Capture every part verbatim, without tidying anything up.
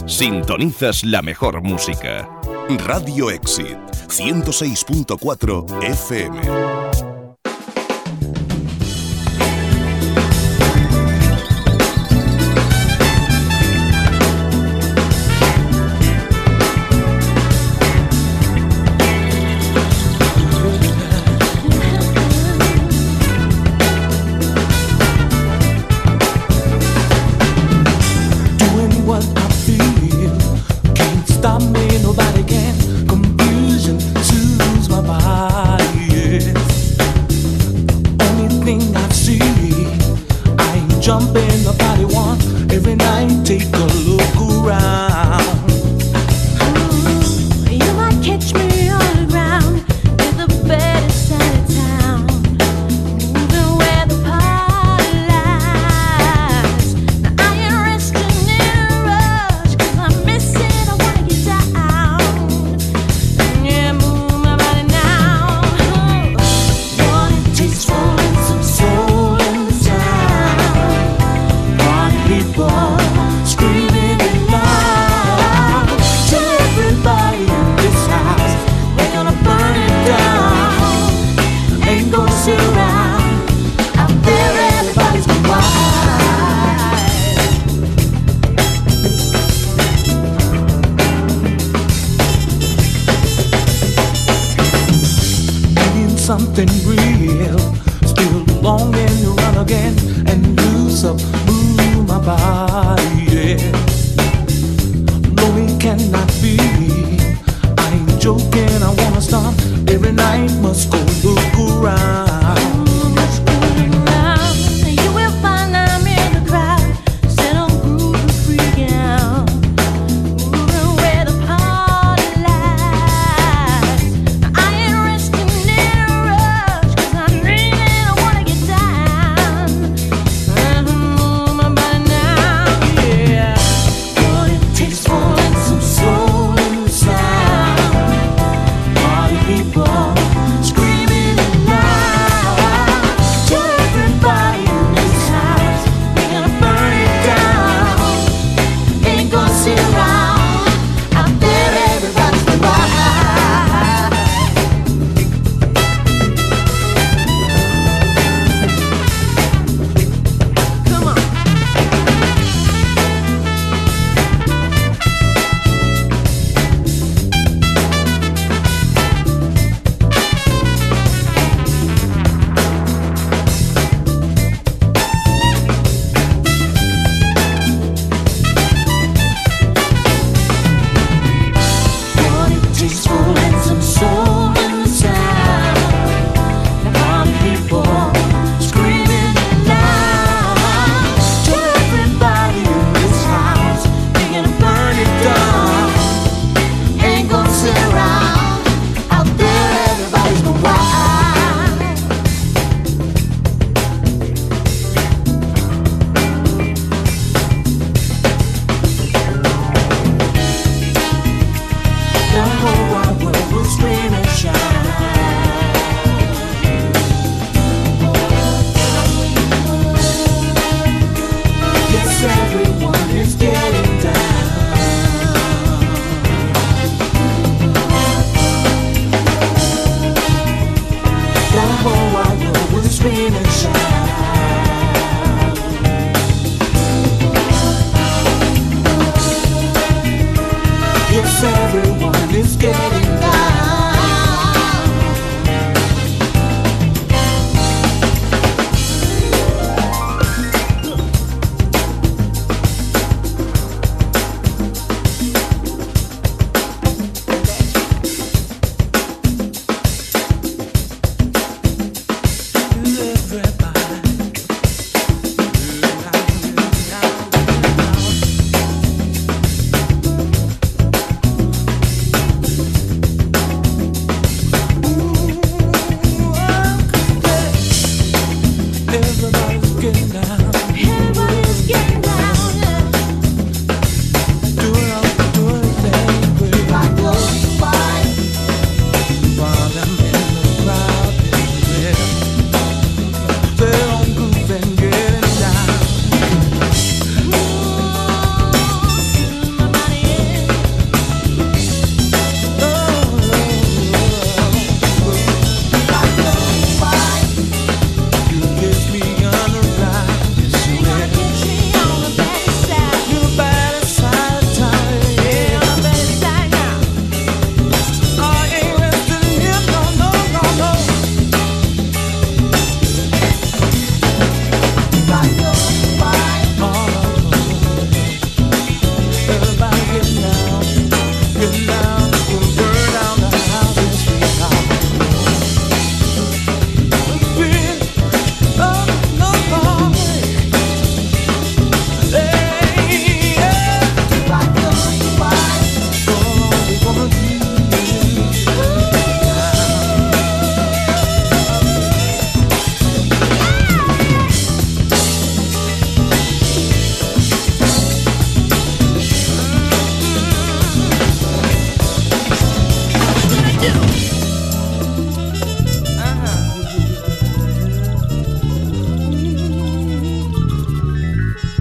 Sintonizas la mejor música. Radio Exit, ciento seis punto cuatro F M. Something real, still longing to run again and loose up, move my body, yeah. No, it cannot be, I ain't joking, I wanna stop, every night must go look around.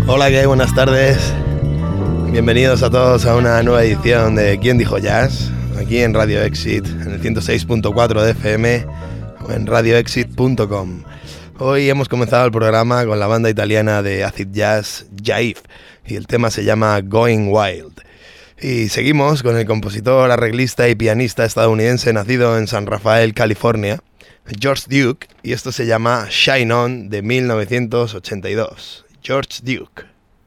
Hola, ¿qué hay? Buenas tardes. Bienvenidos a todos a una nueva edición de ¿Quién dijo jazz? Aquí en Radio Exit, en el ciento seis punto cuatro de F M o en radio exit punto com. Hoy hemos comenzado el programa con la banda italiana de acid jazz Jive y el tema se llama Going Wild. Y seguimos con el compositor, arreglista y pianista estadounidense nacido en San Rafael, California, George Duke, y esto se llama Shine On de mil novecientos ochenta y dos. George Duke.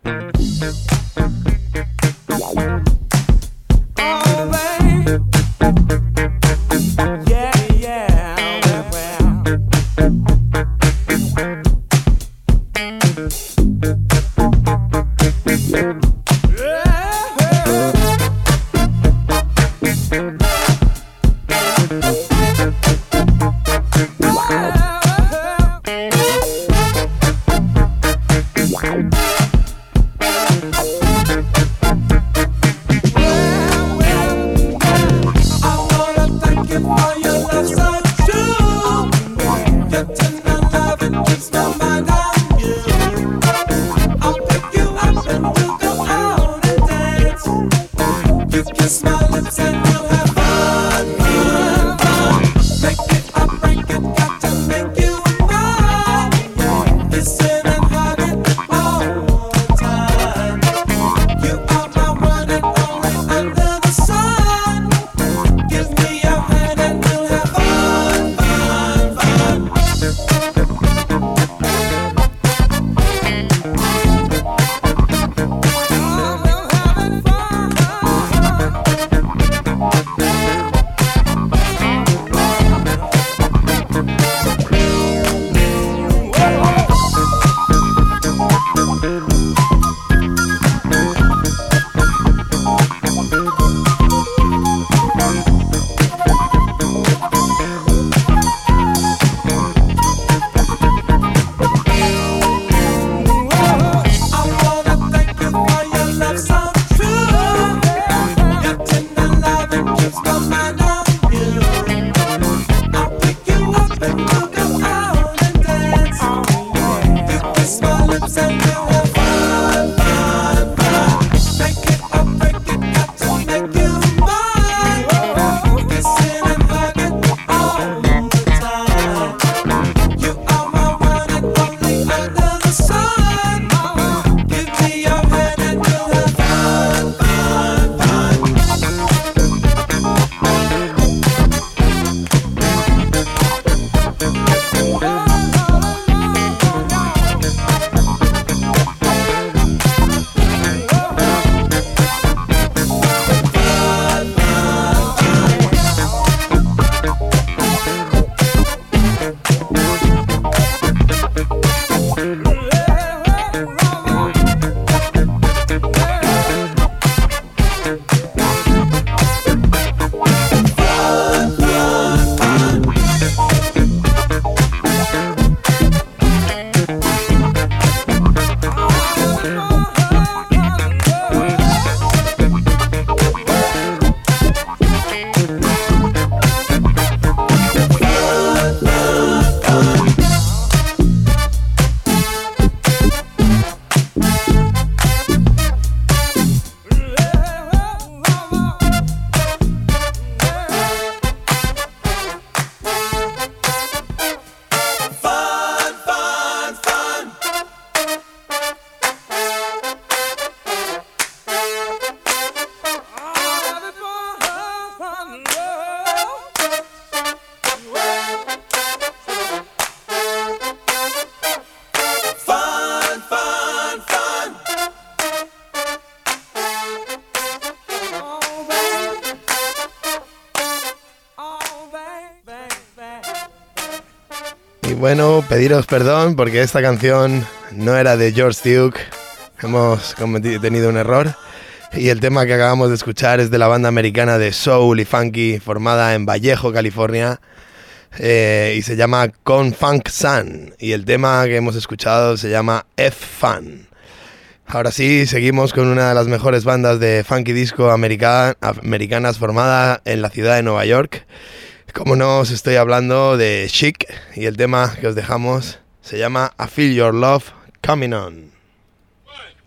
Bueno, pediros perdón porque esta canción no era de George Duke, hemos cometido, tenido un error, y el tema que acabamos de escuchar es de la banda americana de soul y funky formada en Vallejo, California, eh, y se llama Con Funk Sun, y el tema que hemos escuchado se llama F-Fun. Ahora sí, seguimos con una de las mejores bandas de funky disco americana, americanas formada en la ciudad de Nueva York. Como no, os estoy hablando de Chic, y el tema que os dejamos se llama I Feel Your Love Coming On.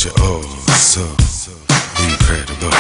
'cause you're oh so incredible.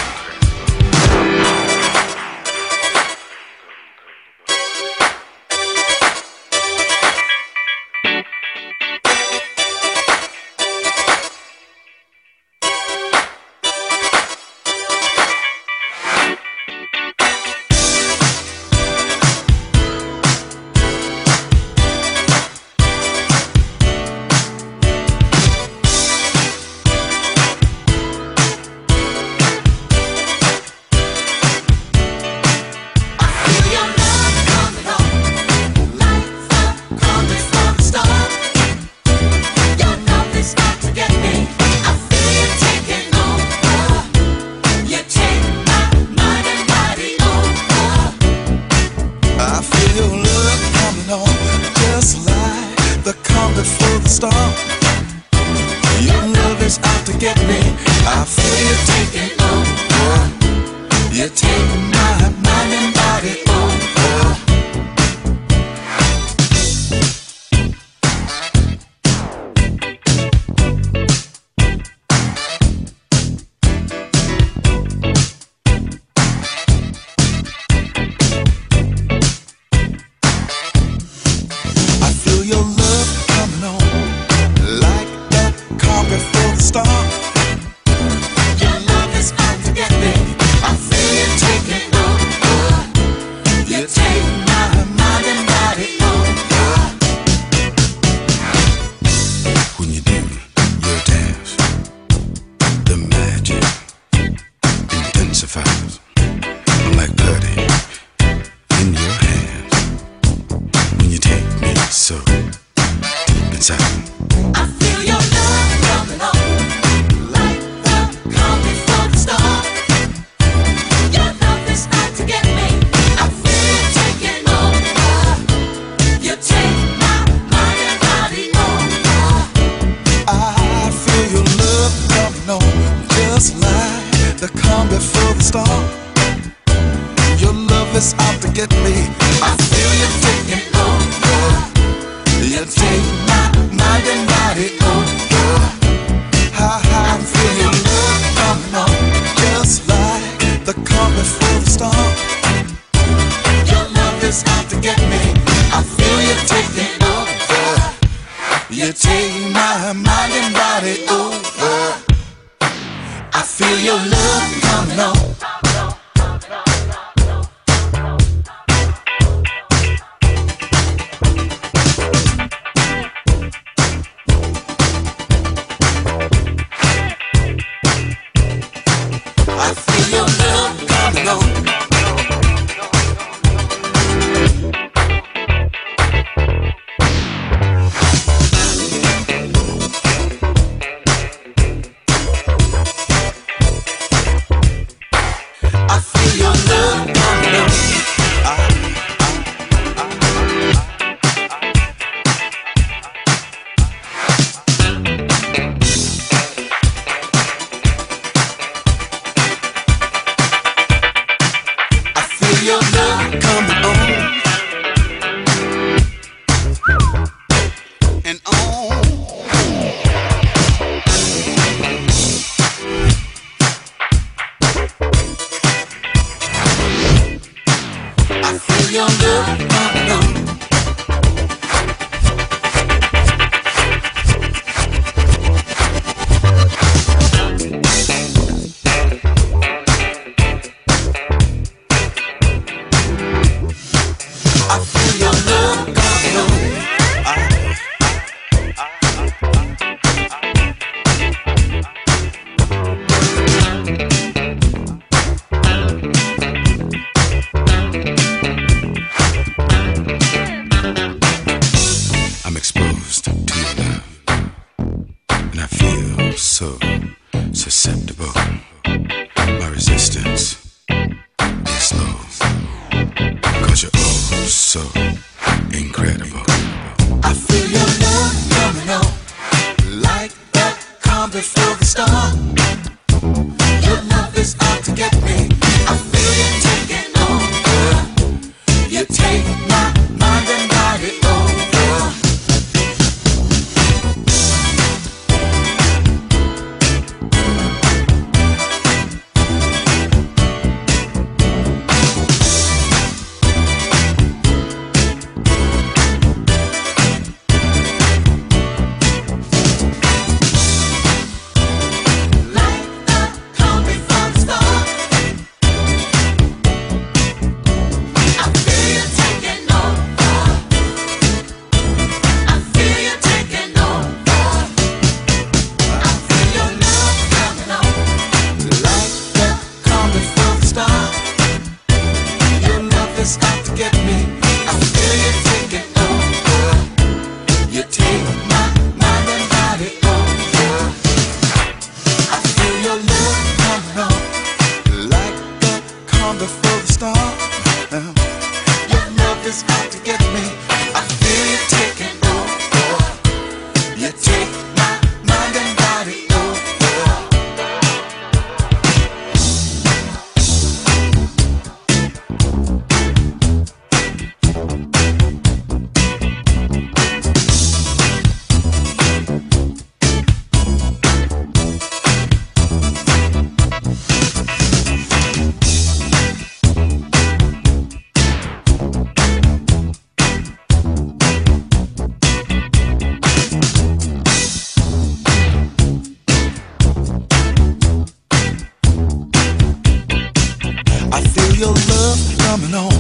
your love coming on.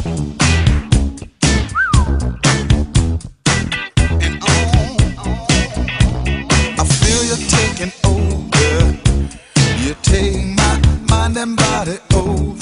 And on. I feel you taking over. You take my mind and body over.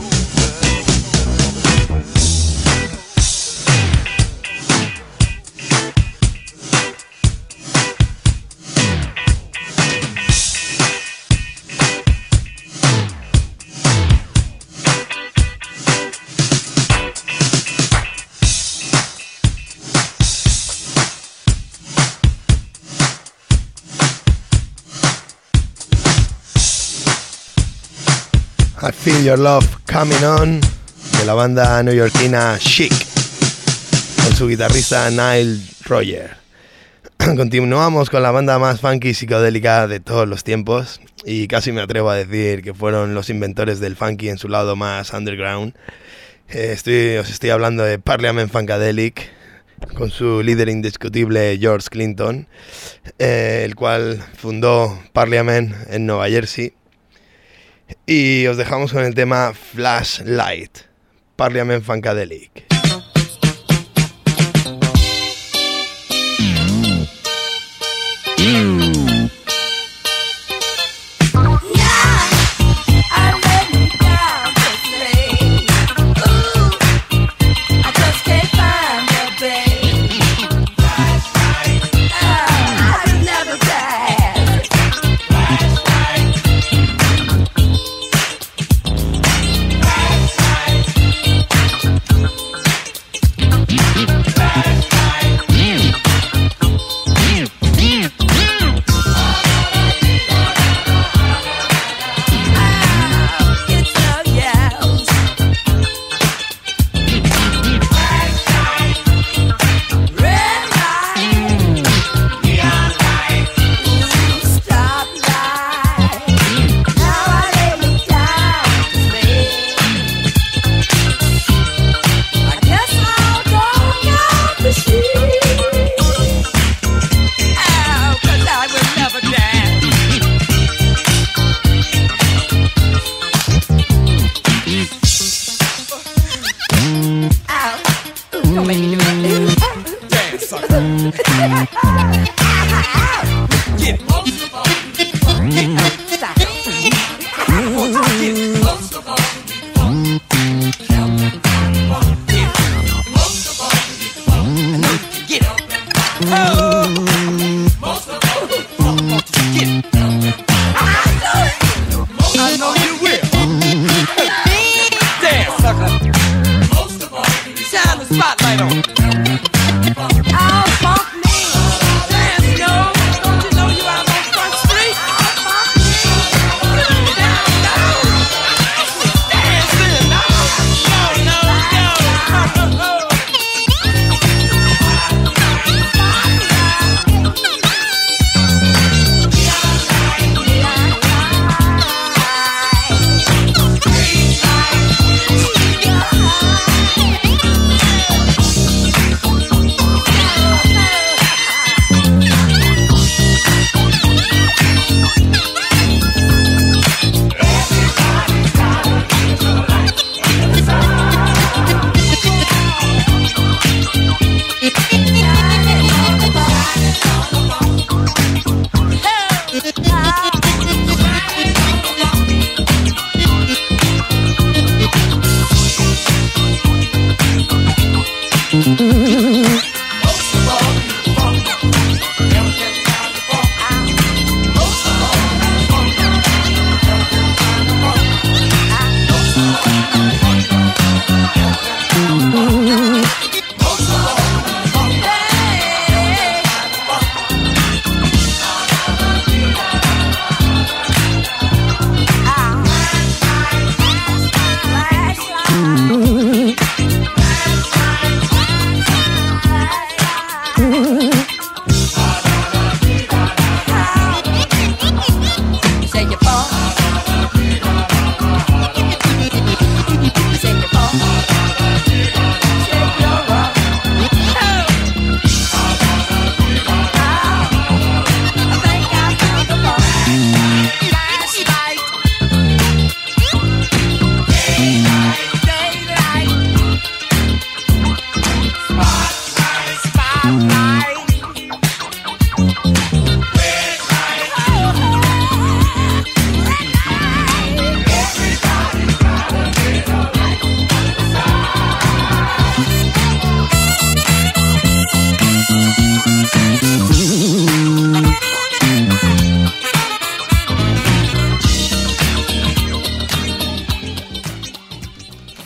I Feel Your Love Coming On, de la banda neoyorquina Chic, con su guitarrista Nile Rodgers. Continuamos con la banda más funky y psicodélica de todos los tiempos, y casi me atrevo a decir que fueron los inventores del funky en su lado más underground. Eh, estoy, os estoy hablando de Parliament Funkadelic, con su líder indiscutible George Clinton, eh, el cual fundó Parliament en Nueva Jersey. Y os dejamos con el tema Flashlight, Parliament Funkadelic. Spotlight on. Dance, yo. Don't you know you out on Front Street?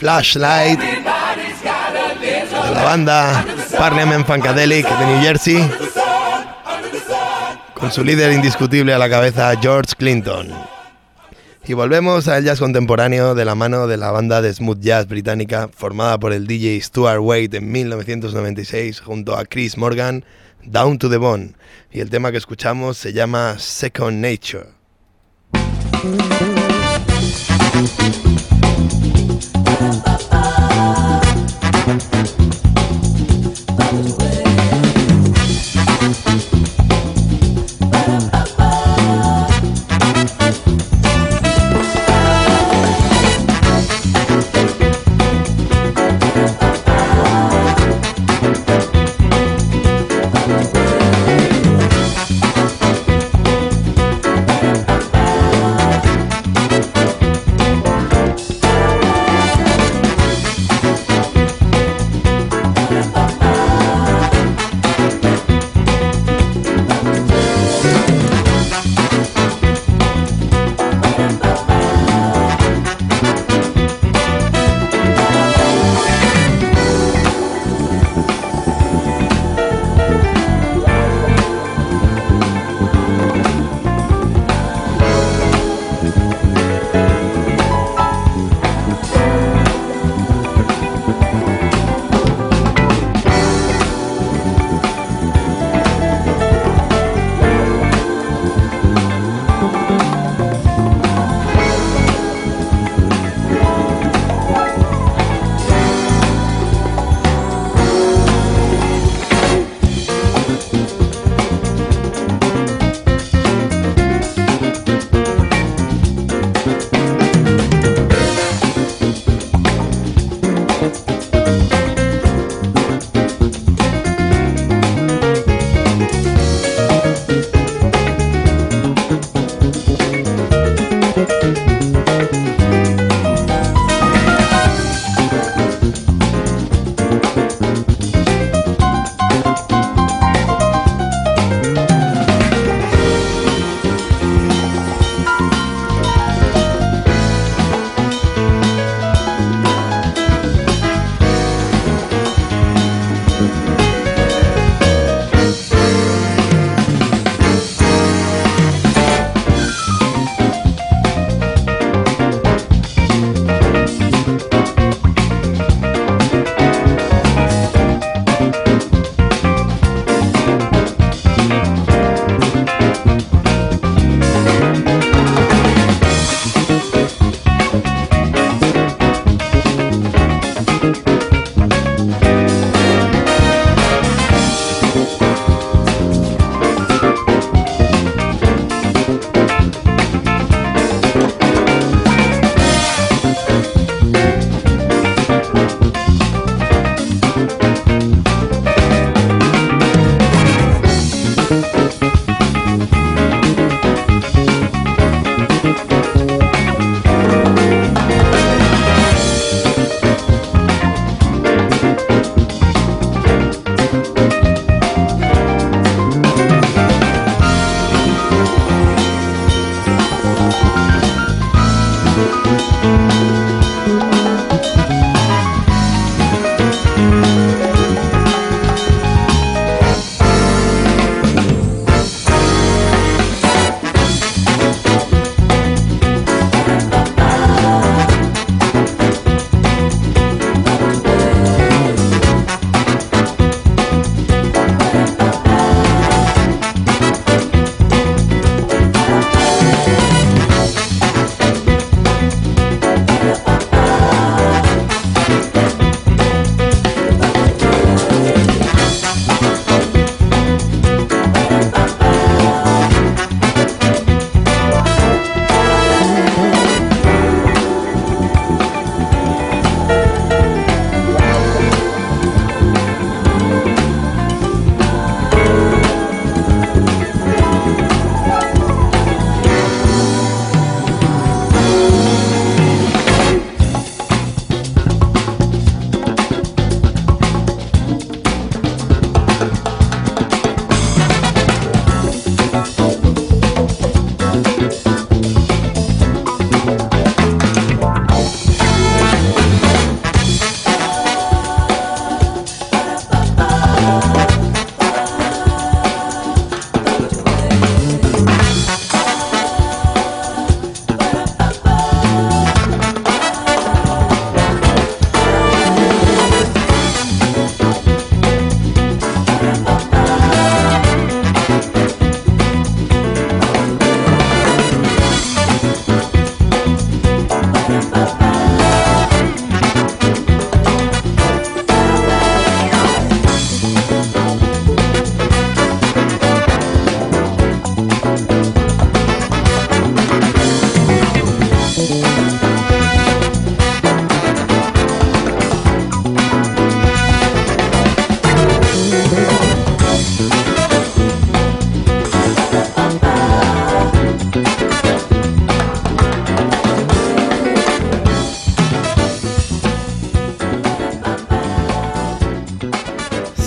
Flashlight, de la banda Parliament Funkadelic de New Jersey, con su líder indiscutible a la cabeza, George Clinton. Y volvemos al jazz contemporáneo de la mano de la banda de smooth jazz británica formada por el D J Stuart Wade en mil novecientos noventa y seis junto a Chris Morgan, Down to the Bone. Y el tema que escuchamos se llama Second Nature.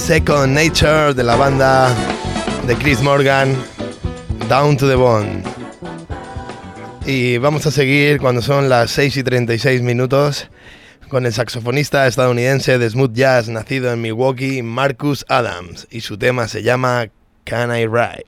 Second Nature de la banda de Chris Morgan, Down to the Bone. Y vamos a seguir cuando son las seis y treinta y seis minutos con el saxofonista estadounidense de smooth jazz nacido en Milwaukee, Marcus Adams, y su tema se llama Can I Ride?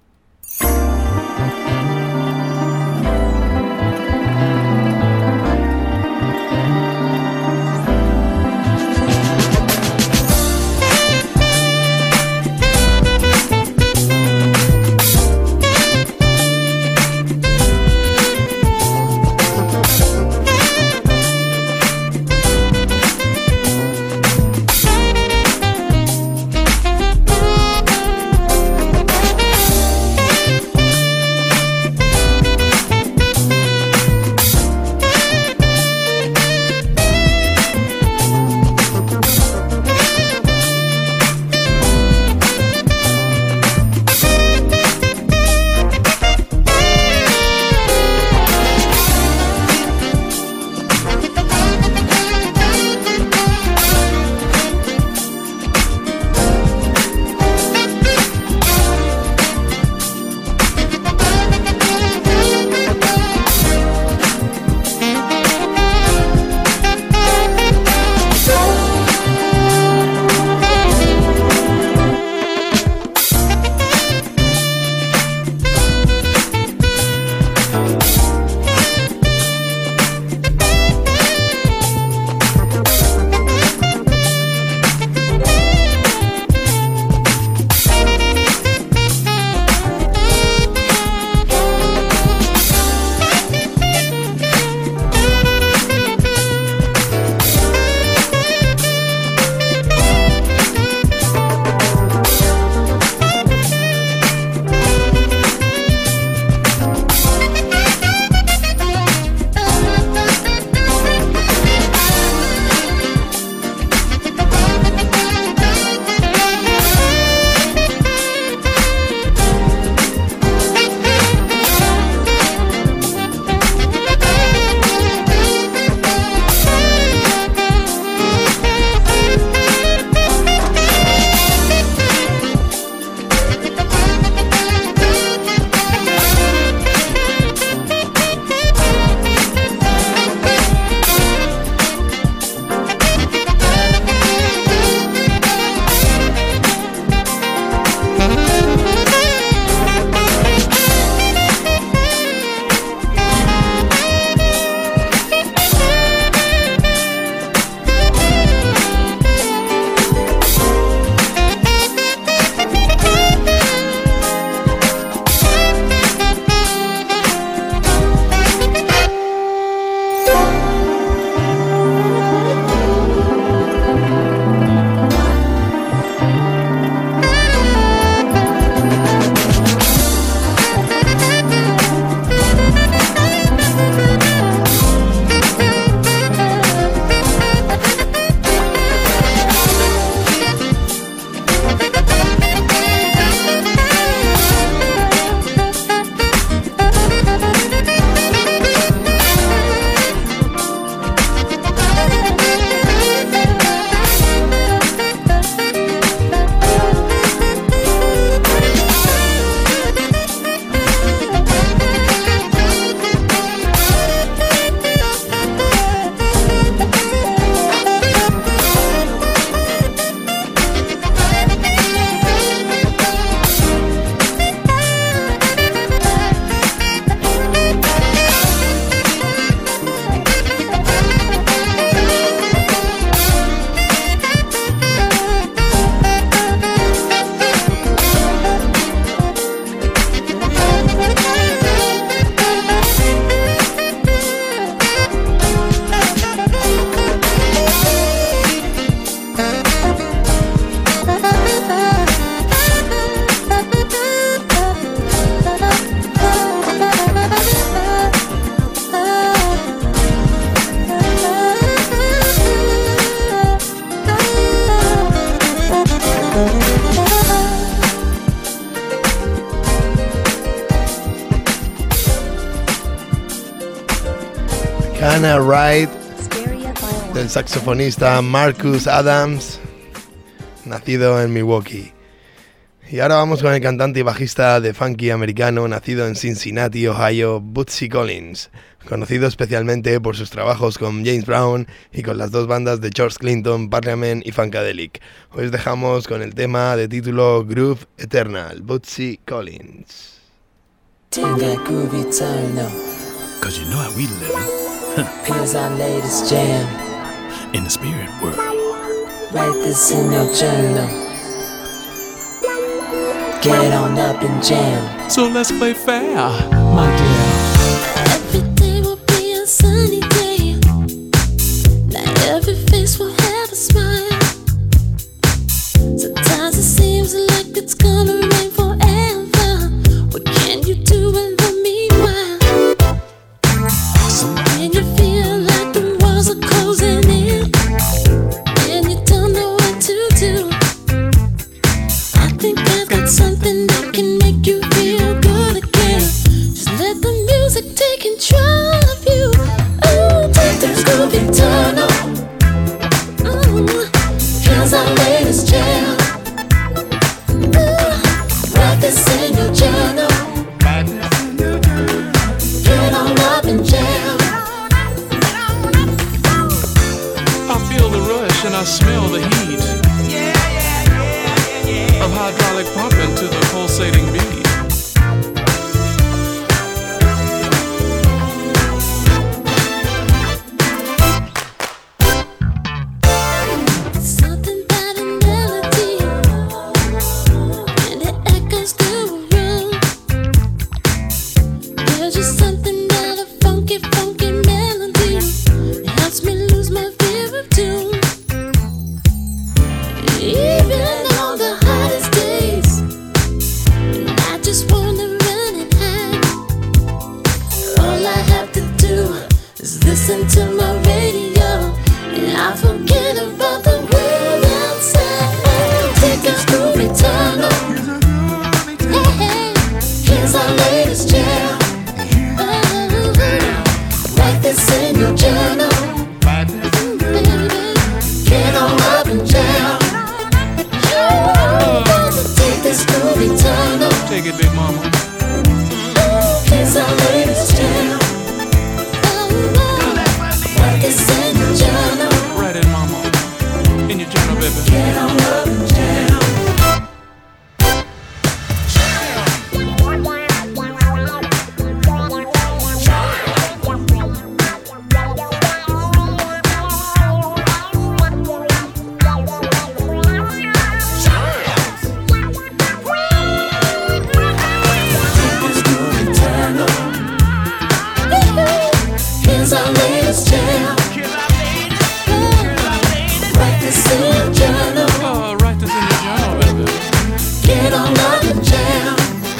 Hannah Wright, del saxofonista Marcus Adams, nacido en Milwaukee. Y ahora vamos con el cantante y bajista de funky americano, nacido en Cincinnati, Ohio, Bootsy Collins, conocido especialmente por sus trabajos con James Brown y con las dos bandas de George Clinton, Parliament y Funkadelic. Hoy os dejamos con el tema de título Groove Eternal, Bootsy Collins. Take that groove eternal. Cause you know how we live. Here's our latest jam. In the spirit world. Write this in your journal. Get on up and jam. So let's play fair, my dear. Every day will be a sunny day. Not every face will have a smile. Sometimes it seems like it's gonna rain forever. What can you do in the meanwhile? So when you feel like the walls are closing in and you don't know what to do, I think I've got something that can make you feel good again. Just let the music take control of you. Oh, take this groove eternal. Ooh, here's our latest jam. Ooh, write this in your journal. Get on up and jam. I feel the rush and I smell the heat of hydraulic pumping to the pulsating beat. Something about a melody, and it echoes through a room. There's just something about a funky, funky melody. It helps me lose my fear of doom. Even on the hottest days, and I just wanna run and hide. All I have to do is listen to my radio, and I forget about the world outside. Take this groove eternal. Hey, hey, here's our latest jam. Oh, write this in your journal. Baby, get on up and jam. Take this groove eternal. Take it, big mama. Here's our latest jam. Write this in your journal. Write it, mama. In your journal, baby. Get on up and jam. Here's our latest jam. Write this in your journal. Oh, write this in your journal, baby. Get on up and jam.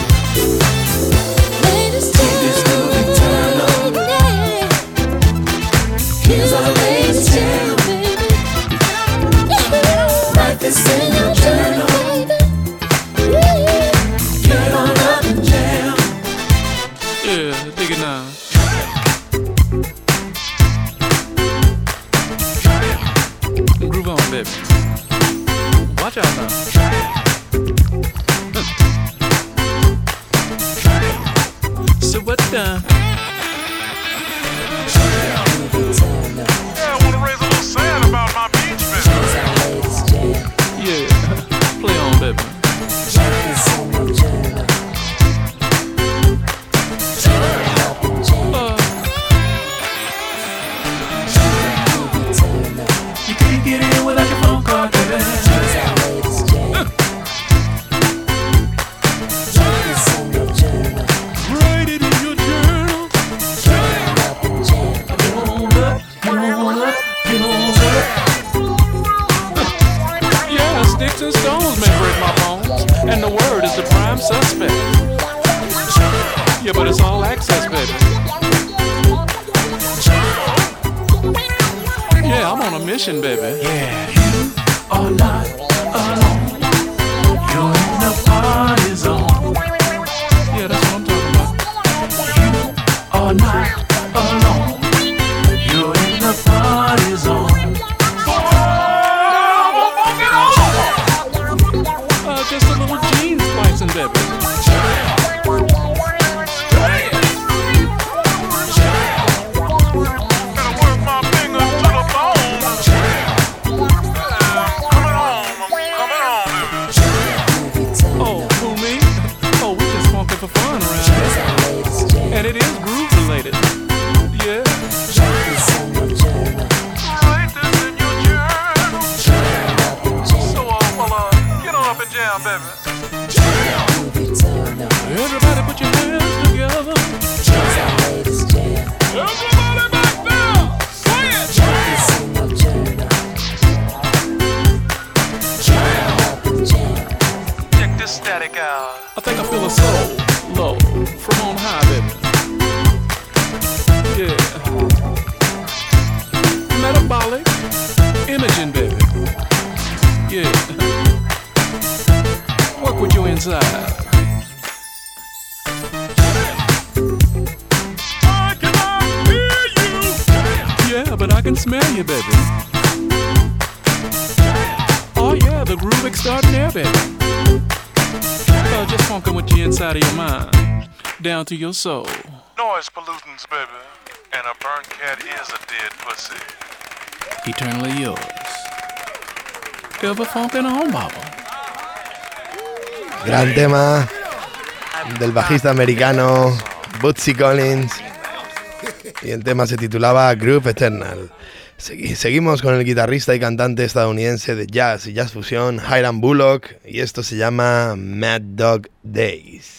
Latest jam. Yeah. Here's our latest jam, baby. Write this in your journal. Get on up and jam. Yeah, dig it now. Groove on, baby. Watch out now. So what the? Yeah, I wanna raise a little sand about my beach business. Yeah, play on, baby. Uh, you can't get in without your phone card, baby. Write it in your journal. Get on up, get on up, get on up. Yeah, sticks and stones may break my bones, and the word is the prime suspect. Yeah, but it's all access, baby. Yeah, I'm on a mission, baby. Yeah, you are not alone. You're in the party zone. Yeah, that's what I'm talking about. You are not alone. You're in the party zone. it. Yeah. Write this in your journal. Write this in your journal. Turn up and jam. So, uh, well, uh, get on up and jam, baby. Groovy turn up. Everybody put your hands together. It's our latest jam. Everybody back there, say it. Write this in your journal. Turn up and jam. Check this static out. I think I feel a soul low from on high, baby. Yeah. Metabolic imaging, baby. Yeah. Work with your inside. I cannot hear you. Yeah, but I can smell you, baby. Oh yeah, the groove extraordinaire, baby. Uh, just funkin' with the inside of your mind, down to your soul. Noise pollutants, baby. And a burnt cat is a dead pussy. Eternally yours. Ever funkin' on, Baba. Gran tema del bajista americano Bootsy Collins. Y el tema se titulaba Groove Eternal. Segui- seguimos con el guitarrista y cantante estadounidense de jazz y jazz fusión Hiram Bullock, y esto se llama Mad Dog Days.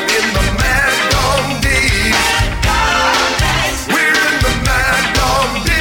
We're in the mad dog days.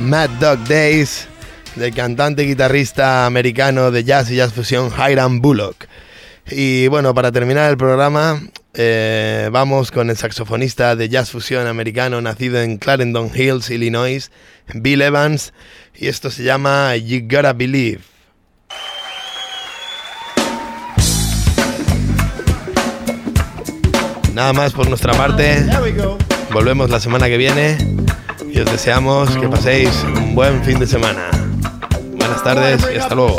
Mad Dog Days del cantante y guitarrista americano de jazz y jazz fusión Hiram Bullock. Y bueno, para terminar el programa eh, vamos con el saxofonista de jazz fusión americano nacido en Clarendon Hills, Illinois, Bill Evans, y esto se llama You Gotta Believe. Nada más por nuestra parte. Volvemos la semana que viene y os deseamos que paséis un buen fin de semana. Buenas tardes y hasta luego.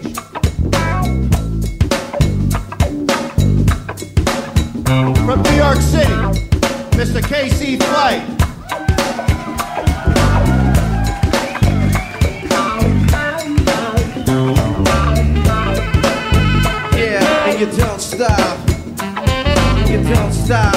From New York City, Mister K C Flight. Yeah, and you don't stop. You don't stop.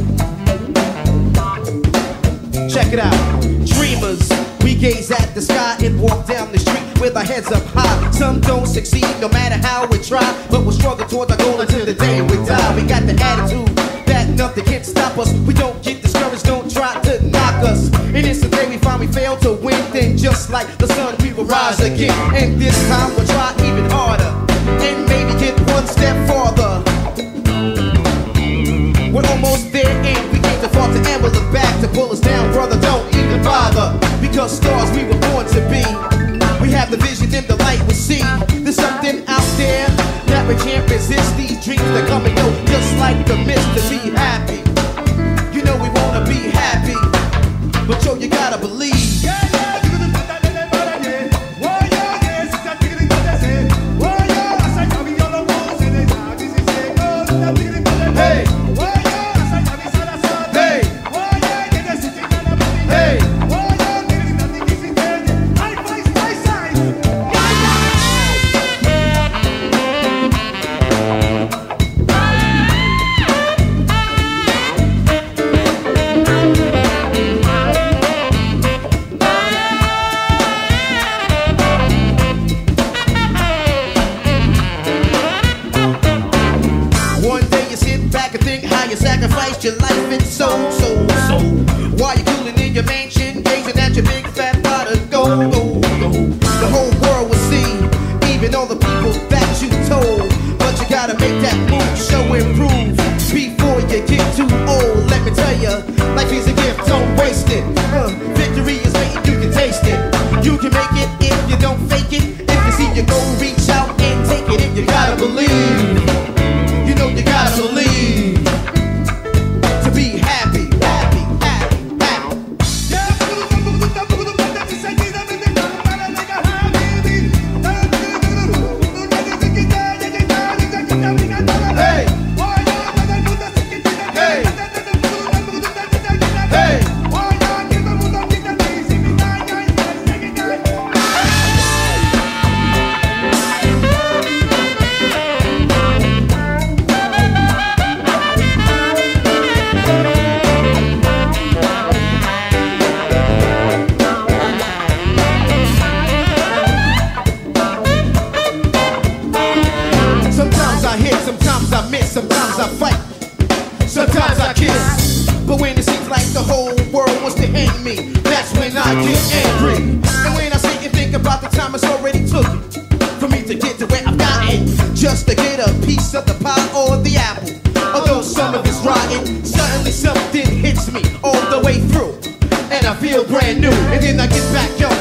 Check it out. Dreamers, we gaze at the sky and walk down the street with our heads up high. Some don't succeed no matter how we try, but we'll struggle towards our goal until the day we die. We got the attitude that nothing can stop us. We don't get discouraged, don't try to knock us. And it's the day we find we fail to win, then just like the sun we will rise again. And this time we'll try even harder and maybe get one step farther. We're almost there and we came too far to ever look back to pull us down, brother, don't even bother. Because stars we were born to be. We have the vision and the light we see. There's something out there that we can't resist. These dreams that come and go just like the mist. To be happy, you know we wanna be happy, but yo, you gotta believe. Hey! Sacrificed your life and soul, soul, soul. While you're cooling in your mansion, gazing at your big fat pot of gold, gold, gold. The whole world will see, even all the people that you told. But you gotta make that move, show and prove before you get too old. Let me tell you, life is a gift, don't waste it. uh, Victory is waiting, you can taste it. You can make it if you don't fake it. If you see your goal, reach out and take it. If you gotta believe, you know you gotta believe. Be happy, happy, happy, happy. Hey! Hey! Hey! Sometimes I fight, sometimes I kiss. But when it seems like the whole world wants to end me, that's when I get angry. And when I sit and think about the time it's already took for me to get to where I've gotten, just to get a piece of the pie or the apple. Although some of it's rotten, suddenly something hits me all the way through, and I feel brand new. And then I get back, yo,